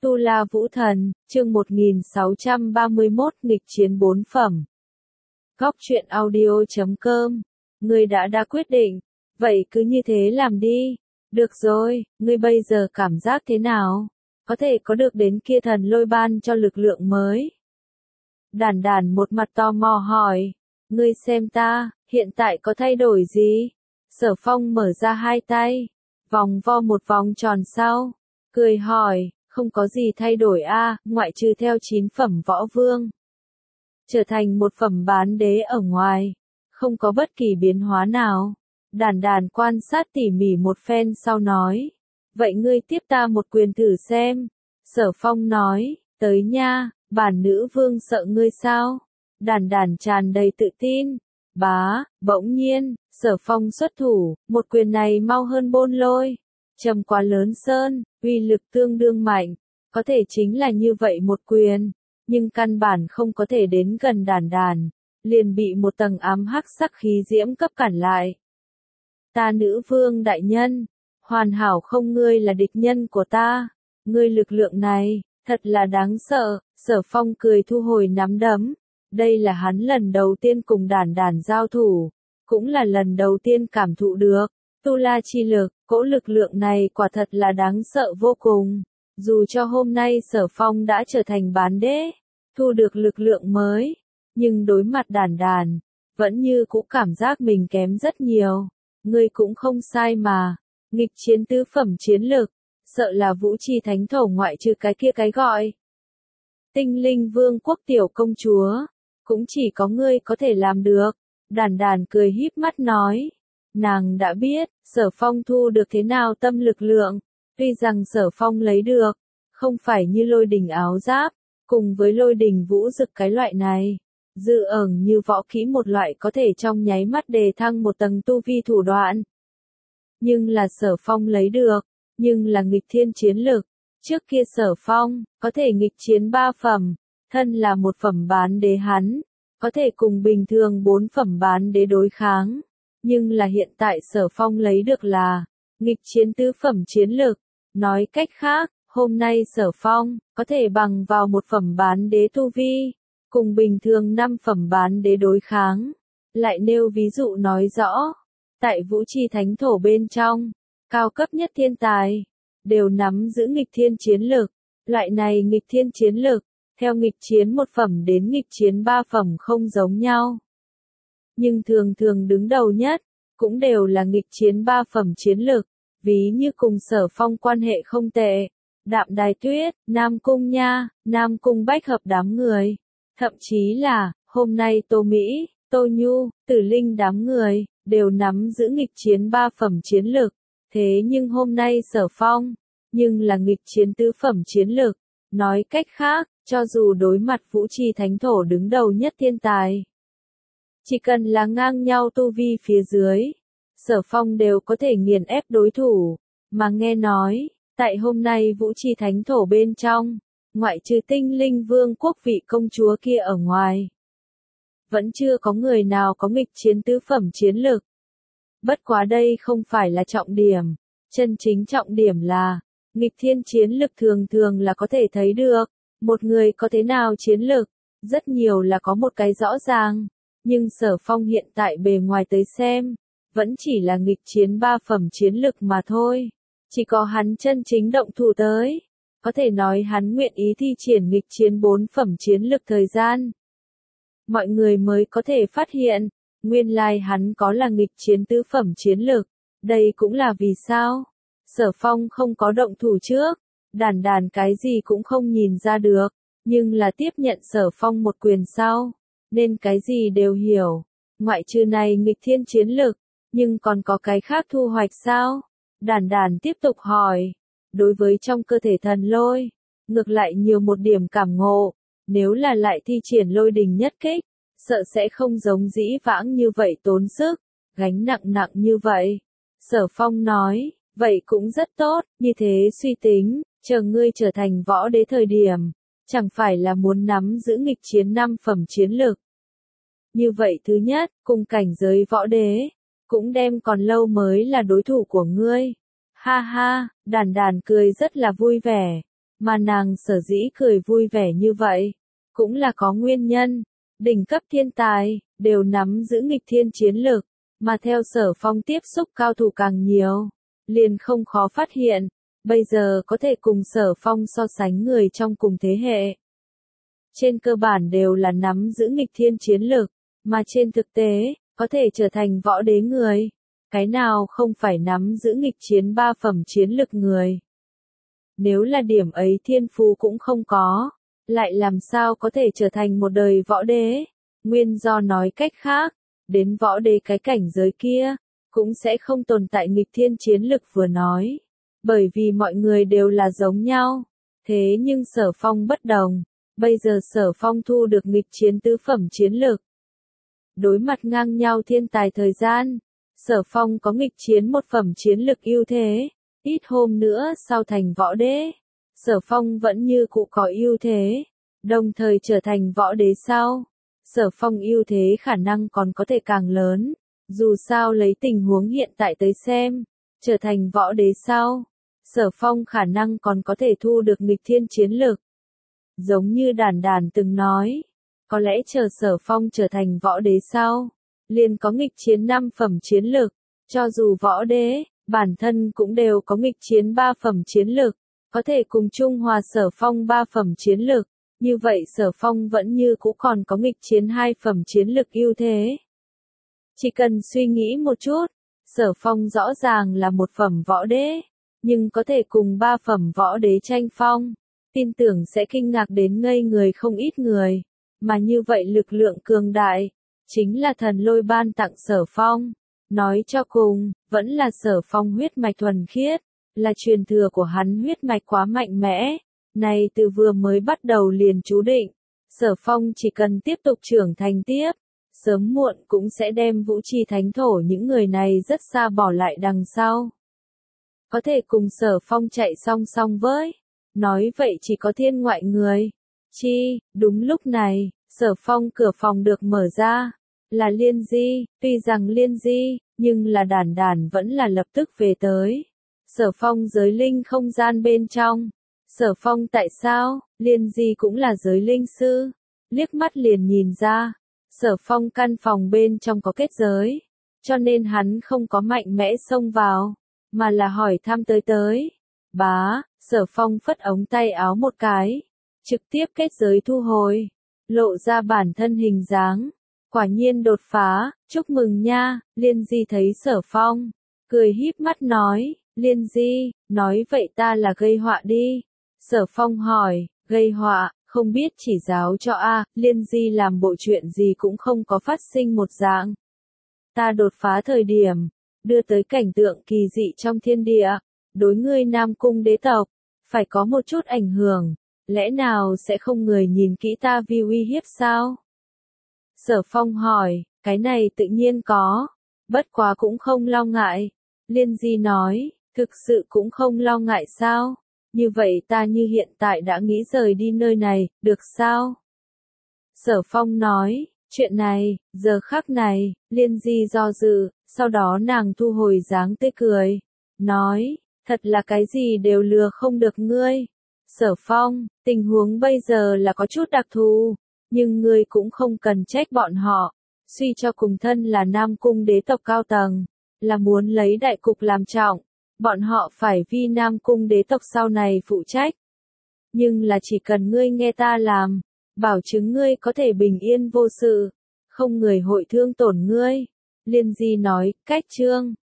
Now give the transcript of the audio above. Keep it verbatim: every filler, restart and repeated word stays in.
Tu La Vũ Thần, chương một nghìn sáu trăm ba mươi mốt nghịch chiến bốn phẩm. Góc truyện audio chấm com. Ngươi đã đã quyết định, vậy cứ như thế làm đi. Được rồi, ngươi bây giờ cảm giác thế nào? Có thể có được đến kia thần lôi ban cho lực lượng mới. Đàn đàn một mặt tò mò hỏi, ngươi xem ta, hiện tại có thay đổi gì? Sở Phong mở ra hai tay, vòng vo một vòng tròn sau, cười hỏi, không có gì thay đổi a, à, ngoại trừ theo chín phẩm võ vương. Trở thành một phẩm bán đế ở ngoài, không có bất kỳ biến hóa nào. Đàn đàn quan sát tỉ mỉ một phen sau nói, vậy ngươi tiếp ta một quyền thử xem. Sở Phong nói, tới nha, bản nữ vương sợ ngươi sao? Đàn đàn tràn đầy tự tin. Bá, bỗng nhiên, Sở Phong xuất thủ, một quyền này mau hơn bôn lôi. Trầm quá lớn sơn, uy lực tương đương mạnh, có thể chính là như vậy một quyền, nhưng căn bản không có thể đến gần đàn đàn, liền bị một tầng ám hắc sắc khí diễm cấp cản lại. Ta nữ vương đại nhân, hoàn hảo không, ngươi là địch nhân của ta, ngươi lực lượng này, thật là đáng sợ. Sở Phong cười thu hồi nắm đấm, đây là hắn lần đầu tiên cùng đàn đàn giao thủ, cũng là lần đầu tiên cảm thụ được Tu La chi lực, cỗ lực lượng này quả thật là đáng sợ vô cùng. Dù cho hôm nay Sở Phong đã trở thành bán đế, thu được lực lượng mới, nhưng đối mặt đàn đàn, vẫn như cũ cảm giác mình kém rất nhiều. Ngươi cũng không sai mà, nghịch chiến tứ phẩm chiến lực, sợ là Vũ Chi Thánh Thổ ngoại trừ cái kia cái gọi Tinh Linh Vương quốc tiểu công chúa, cũng chỉ có ngươi có thể làm được. Đàn đàn cười híp mắt nói. Nàng đã biết, Sở Phong thu được thế nào tâm lực lượng, tuy rằng Sở Phong lấy được, không phải như lôi đình áo giáp, cùng với lôi đình vũ dực cái loại này, dự ẩn như võ kỹ một loại có thể trong nháy mắt đề thăng một tầng tu vi thủ đoạn. Nhưng là Sở Phong lấy được, nhưng là nghịch thiên chiến lực, trước kia Sở Phong, có thể nghịch chiến ba phẩm, thân là một phẩm bán đế hắn, có thể cùng bình thường bốn phẩm bán đế đối kháng. Nhưng là hiện tại Sở Phong lấy được là nghịch chiến tứ phẩm chiến lực. Nói cách khác, hôm nay Sở Phong có thể bằng vào một phẩm bán đế tu vi, cùng bình thường năm phẩm bán đế đối kháng. Lại nêu ví dụ nói rõ, tại Vũ Chi Thánh Thổ bên trong, cao cấp nhất thiên tài, đều nắm giữ nghịch thiên chiến lực. Loại này nghịch thiên chiến lực, theo nghịch chiến một phẩm đến nghịch chiến ba phẩm không giống nhau. Nhưng thường thường đứng đầu nhất, cũng đều là nghịch chiến ba phẩm chiến lực, ví như cùng Sở Phong quan hệ không tệ. Đạm Đài Tuyết, Nam Cung Nha, Nam Cung Bách Hợp đám người, thậm chí là, hôm nay Tô Mỹ, Tô Nhu, Tử Linh đám người, đều nắm giữ nghịch chiến ba phẩm chiến lực. Thế nhưng hôm nay Sở Phong, nhưng là nghịch chiến tứ phẩm chiến lực. Nói cách khác, cho dù đối mặt Vũ Chi Thánh Thổ đứng đầu nhất thiên tài, chỉ cần là ngang nhau tu vi phía dưới, Sở Phong đều có thể nghiền ép đối thủ. Mà nghe nói, tại hôm nay Vũ Chi Thánh Thổ bên trong, ngoại trừ Tinh Linh Vương quốc vị công chúa kia ở ngoài, vẫn chưa có người nào có nghịch chiến tứ phẩm chiến lực. Bất quá đây không phải là trọng điểm, chân chính trọng điểm là, nghịch thiên chiến lực thường thường là có thể thấy được, một người có thế nào chiến lực, rất nhiều là có một cái rõ ràng. Nhưng Sở Phong hiện tại bề ngoài tới xem, vẫn chỉ là nghịch chiến ba phẩm chiến lực mà thôi. Chỉ có hắn chân chính động thủ tới, có thể nói hắn nguyện ý thi triển nghịch chiến bốn phẩm chiến lực thời gian. Mọi người mới có thể phát hiện, nguyên lai hắn có là nghịch chiến tứ phẩm chiến lực. Đây cũng là vì sao Sở Phong không có động thủ trước, đàn đàn cái gì cũng không nhìn ra được, nhưng là tiếp nhận Sở Phong một quyền sau, nên cái gì đều hiểu. Ngoại trừ này nghịch thiên chiến lực, nhưng còn có cái khác thu hoạch sao? Đàn đàn tiếp tục hỏi. Đối với trong cơ thể thần lôi, ngược lại nhiều một điểm cảm ngộ, nếu là lại thi triển lôi đình nhất kích, sợ sẽ không giống dĩ vãng như vậy tốn sức, gánh nặng nặng như vậy. Sở Phong nói, vậy cũng rất tốt, như thế suy tính, chờ ngươi trở thành võ đế thời điểm, chẳng phải là muốn nắm giữ nghịch chiến năm phẩm chiến lực. Như vậy thứ nhất, cùng cảnh giới võ đế, cũng đem còn lâu mới là đối thủ của ngươi. Ha ha, đàn đàn cười rất là vui vẻ, Mà nàng sở dĩ cười vui vẻ như vậy, cũng là có nguyên nhân. Đỉnh cấp thiên tài, đều nắm giữ nghịch thiên chiến lực, mà theo Sở Phong tiếp xúc cao thủ càng nhiều, liền không khó phát hiện, bây giờ có thể cùng Sở Phong so sánh người trong cùng thế hệ. Trên cơ bản đều là nắm giữ nghịch thiên chiến lực, mà trên thực tế, có thể trở thành võ đế người. Cái nào không phải nắm giữ nghịch chiến ba phẩm chiến lực người. Nếu là điểm ấy thiên phú cũng không có, lại làm sao có thể trở thành một đời võ đế. Nguyên do nói cách khác, đến võ đế cái cảnh giới kia, cũng sẽ không tồn tại nghịch thiên chiến lực vừa nói. Bởi vì mọi người đều là giống nhau. Thế nhưng Sở Phong bất đồng. Bây giờ Sở Phong thu được nghịch chiến tứ phẩm chiến lực. Đối mặt ngang nhau thiên tài thời gian, Sở Phong có nghịch chiến một phẩm chiến lực ưu thế. Ít hôm nữa sau thành võ đế, Sở Phong vẫn như cũ có ưu thế. Đồng thời trở thành võ đế sau, Sở Phong ưu thế khả năng còn có thể càng lớn. Dù sao lấy tình huống hiện tại tới xem, trở thành võ đế sau, Sở Phong khả năng còn có thể thu được nghịch thiên chiến lực. Giống như Đàn Đàn từng nói, có lẽ chờ Sở Phong trở thành võ đế sau, liền có nghịch chiến năm phẩm chiến lực, cho dù võ đế, bản thân cũng đều có nghịch chiến ba phẩm chiến lực, có thể cùng chung hòa Sở Phong ba phẩm chiến lực, như vậy Sở Phong vẫn như cũ còn có nghịch chiến hai phẩm chiến lực ưu thế. Chỉ cần suy nghĩ một chút, Sở Phong rõ ràng là một phẩm võ đế, nhưng có thể cùng ba phẩm võ đế tranh phong, tin tưởng sẽ kinh ngạc đến ngây người không ít người, mà như vậy lực lượng cường đại, chính là thần lôi ban tặng Sở Phong. Nói cho cùng, vẫn là Sở Phong huyết mạch thuần khiết, là truyền thừa của hắn huyết mạch quá mạnh mẽ, này từ vừa mới bắt đầu liền chú định, Sở Phong chỉ cần tiếp tục trưởng thành tiếp, sớm muộn cũng sẽ đem vũ trì thánh thổ những người này rất xa bỏ lại đằng sau. Có thể cùng Sở Phong chạy song song với, nói vậy chỉ có thiên ngoại người. Chi, đúng lúc này, Sở Phong cửa phòng được mở ra, là Liên Di, tuy rằng Liên Di, nhưng là Đàn Đàn vẫn là lập tức về tới. Sở Phong giới linh không gian bên trong. Sở Phong tại sao, Liên Di cũng là giới linh sư, liếc mắt liền nhìn ra, Sở Phong căn phòng bên trong có kết giới, cho nên hắn không có mạnh mẽ xông vào, mà là hỏi thăm tới tới. Bá, Sở Phong phất ống tay áo một cái, trực tiếp kết giới thu hồi, lộ ra bản thân hình dáng. Quả nhiên đột phá, chúc mừng nha. Liên Di thấy Sở Phong, cười híp mắt nói, Liên Di, nói vậy ta là gây họa đi. Sở Phong hỏi, gây họa, không biết chỉ giáo cho a. Liên Di làm bộ chuyện gì cũng không có phát sinh một dạng. Ta đột phá thời điểm, đưa tới cảnh tượng kỳ dị trong thiên địa, đối ngươi Nam Cung đế tộc, phải có một chút ảnh hưởng, lẽ nào sẽ không người nhìn kỹ ta vì uy hiếp sao? Sở Phong hỏi, cái này tự nhiên có, bất quá cũng không lo ngại. Liên Di nói, thực sự cũng không lo ngại sao? Như vậy ta như hiện tại đã nghĩ rời đi nơi này, được sao? Sở Phong nói, chuyện này, giờ khắc này, Liên Di do dự, sau đó nàng thu hồi dáng tươi cười, nói, thật là cái gì đều lừa không được ngươi. Sở Phong, tình huống bây giờ là có chút đặc thù, nhưng ngươi cũng không cần trách bọn họ, suy cho cùng thân là Nam Cung đế tộc cao tầng, là muốn lấy đại cục làm trọng, bọn họ phải vì Nam Cung đế tộc sau này phụ trách. Nhưng là chỉ cần ngươi nghe ta làm, bảo chứng ngươi có thể bình yên vô sự, không người hội thương tổn ngươi. Liên Di nói, cách chương